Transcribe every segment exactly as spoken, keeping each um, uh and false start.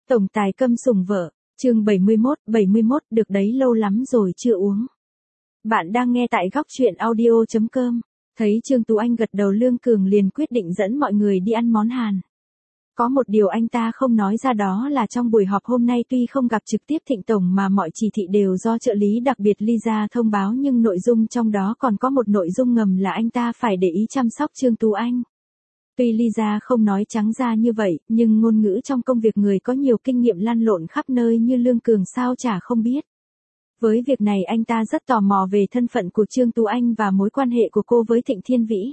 Tổng tài câm sủng vợ, chương bảy mươi mốt, bảy mươi mốt, được đấy lâu lắm rồi chưa uống. Bạn đang nghe tại góc truyện audio chấm com. Thấy Trương Tú Anh gật đầu, Lương Cường liền quyết định dẫn mọi người đi ăn món Hàn. Có một điều anh ta không nói ra, đó là trong buổi họp hôm nay tuy không gặp trực tiếp Thịnh Tổng mà mọi chỉ thị đều do trợ lý đặc biệt Lisa thông báo, nhưng nội dung trong đó còn có một nội dung ngầm là anh ta phải để ý chăm sóc Trương Tú Anh. Tuy Lisa không nói trắng ra như vậy, nhưng ngôn ngữ trong công việc người có nhiều kinh nghiệm lăn lộn khắp nơi như Lương Cường sao chả không biết. Với việc này anh ta rất tò mò về thân phận của Trương Tú Anh và mối quan hệ của cô với Thịnh Thiên Vĩ.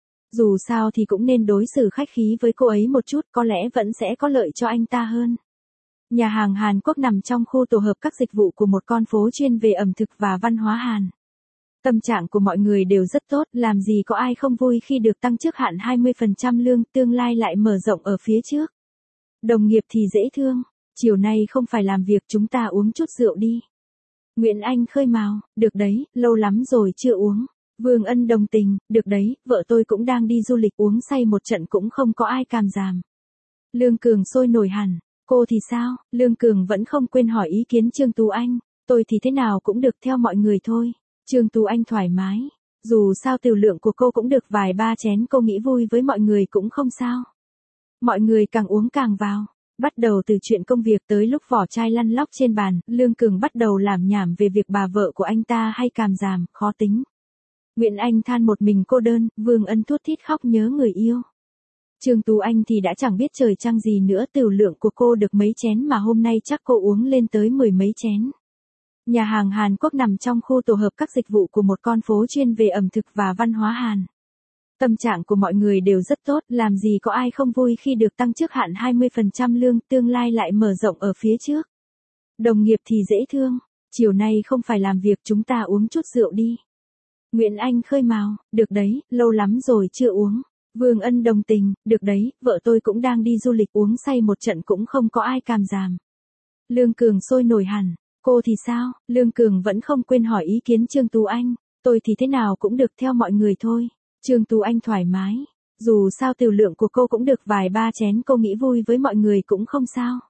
Dù sao thì cũng nên đối xử khách khí với cô ấy một chút, có lẽ vẫn sẽ có lợi cho anh ta hơn. Nhà hàng Hàn Quốc nằm trong khu tổ hợp các dịch vụ của một con phố chuyên về ẩm thực và văn hóa Hàn. Tâm trạng của mọi người đều rất tốt, làm gì có ai không vui khi được tăng trước hạn hai mươi phần trăm lương, tương lai lại mở rộng ở phía trước. Đồng nghiệp thì dễ thương, chiều nay không phải làm việc, chúng ta uống chút rượu đi. Nguyễn Anh khơi mào, được đấy, lâu lắm rồi chưa uống. Vương Ân đồng tình, được đấy, vợ tôi cũng đang đi du lịch, uống say một trận cũng không có ai càm ràm. Lương Cường sôi nổi hẳn, cô thì sao? Lương Cường vẫn không quên hỏi ý kiến Trương Tú Anh, tôi thì thế nào cũng được, theo mọi người thôi. Trương Tú Anh thoải mái, dù sao tiểu lượng của cô cũng được vài ba chén, cô nghĩ vui với mọi người cũng không sao. Mọi người càng uống càng vào, bắt đầu từ chuyện công việc tới lúc vỏ chai lăn lóc trên bàn, Lương Cường bắt đầu làm nhảm về việc bà vợ của anh ta hay càm ràm, khó tính. Nguyễn Anh than một mình cô đơn, Vương Ân thút thít khóc nhớ người yêu. Trương Tú Anh thì đã chẳng biết trời trăng gì nữa, tiểu lượng của cô được mấy chén mà hôm nay chắc cô uống lên tới mười mấy chén. Nhà hàng Hàn Quốc nằm trong khu tổ hợp các dịch vụ của một con phố chuyên về ẩm thực và văn hóa Hàn. Tâm trạng của mọi người đều rất tốt, làm gì có ai không vui khi được tăng trước hạn hai mươi phần trăm lương, tương lai lại mở rộng ở phía trước. Đồng nghiệp thì dễ thương, chiều nay không phải làm việc, chúng ta uống chút rượu đi. Nguyễn Anh khơi mào, được đấy, lâu lắm rồi chưa uống. Vương Ân đồng tình, được đấy, vợ tôi cũng đang đi du lịch, uống say một trận cũng không có ai càm ràm. Lương Cường sôi nổi hẳn, cô thì sao? Lương Cường vẫn không quên hỏi ý kiến Trương Tú Anh, tôi thì thế nào cũng được, theo mọi người thôi. Trương Tú Anh thoải mái, dù sao tiểu lượng của cô cũng được vài ba chén, cô nghĩ vui với mọi người cũng không sao.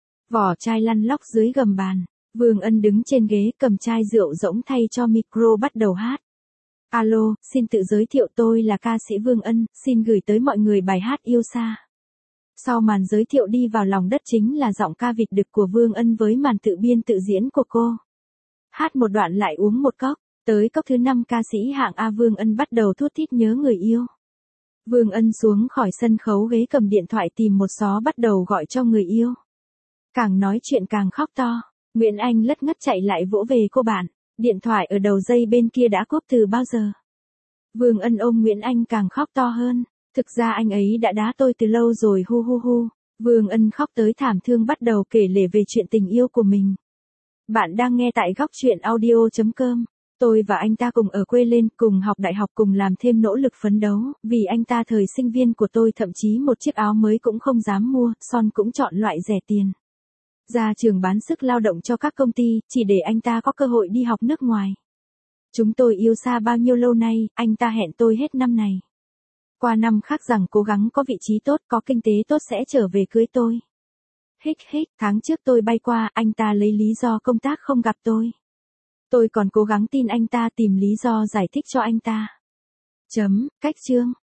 Vỏ chai lăn lóc dưới gầm bàn, Vương Ân đứng trên ghế cầm chai rượu rỗng thay cho micro bắt đầu hát. Alo, xin tự giới thiệu, tôi là ca sĩ Vương Ân, xin gửi tới mọi người bài hát Yêu Xa. Sau màn giới thiệu đi vào lòng đất chính là giọng ca vịt đực của Vương Ân với màn tự biên tự diễn của cô. Hát một đoạn lại uống một cốc, tới cốc thứ năm ca sĩ hạng A Vương Ân bắt đầu thút thít nhớ người yêu. Vương Ân xuống khỏi sân khấu ghế cầm điện thoại tìm một xó bắt đầu gọi cho người yêu. Càng nói chuyện càng khóc to, Nguyễn Anh lất ngất chạy lại vỗ về cô bạn. Điện thoại ở đầu dây bên kia đã cúp từ bao giờ. Vương Ân ôm Nguyễn Anh càng khóc to hơn. Thực ra anh ấy đã đá tôi từ lâu rồi, hu hu hu. Vương Ân khóc tới thảm thương bắt đầu kể lể về chuyện tình yêu của mình. Bạn đang nghe tại góc truyện audio chấm com. Tôi và anh ta cùng ở quê lên, cùng học đại học, cùng làm thêm nỗ lực phấn đấu. Vì anh ta thời sinh viên của tôi thậm chí một chiếc áo mới cũng không dám mua, son cũng chọn loại rẻ tiền. Ra trường bán sức lao động cho các công ty, chỉ để anh ta có cơ hội đi học nước ngoài. Chúng tôi yêu xa bao nhiêu lâu nay, anh ta hẹn tôi hết năm này. Qua năm khác rằng cố gắng có vị trí tốt, có kinh tế tốt sẽ trở về cưới tôi. Hích hích, tháng trước tôi bay qua, anh ta lấy lý do công tác không gặp tôi. Tôi còn cố gắng tin anh ta, tìm lý do giải thích cho anh ta. Chấm, cách chương.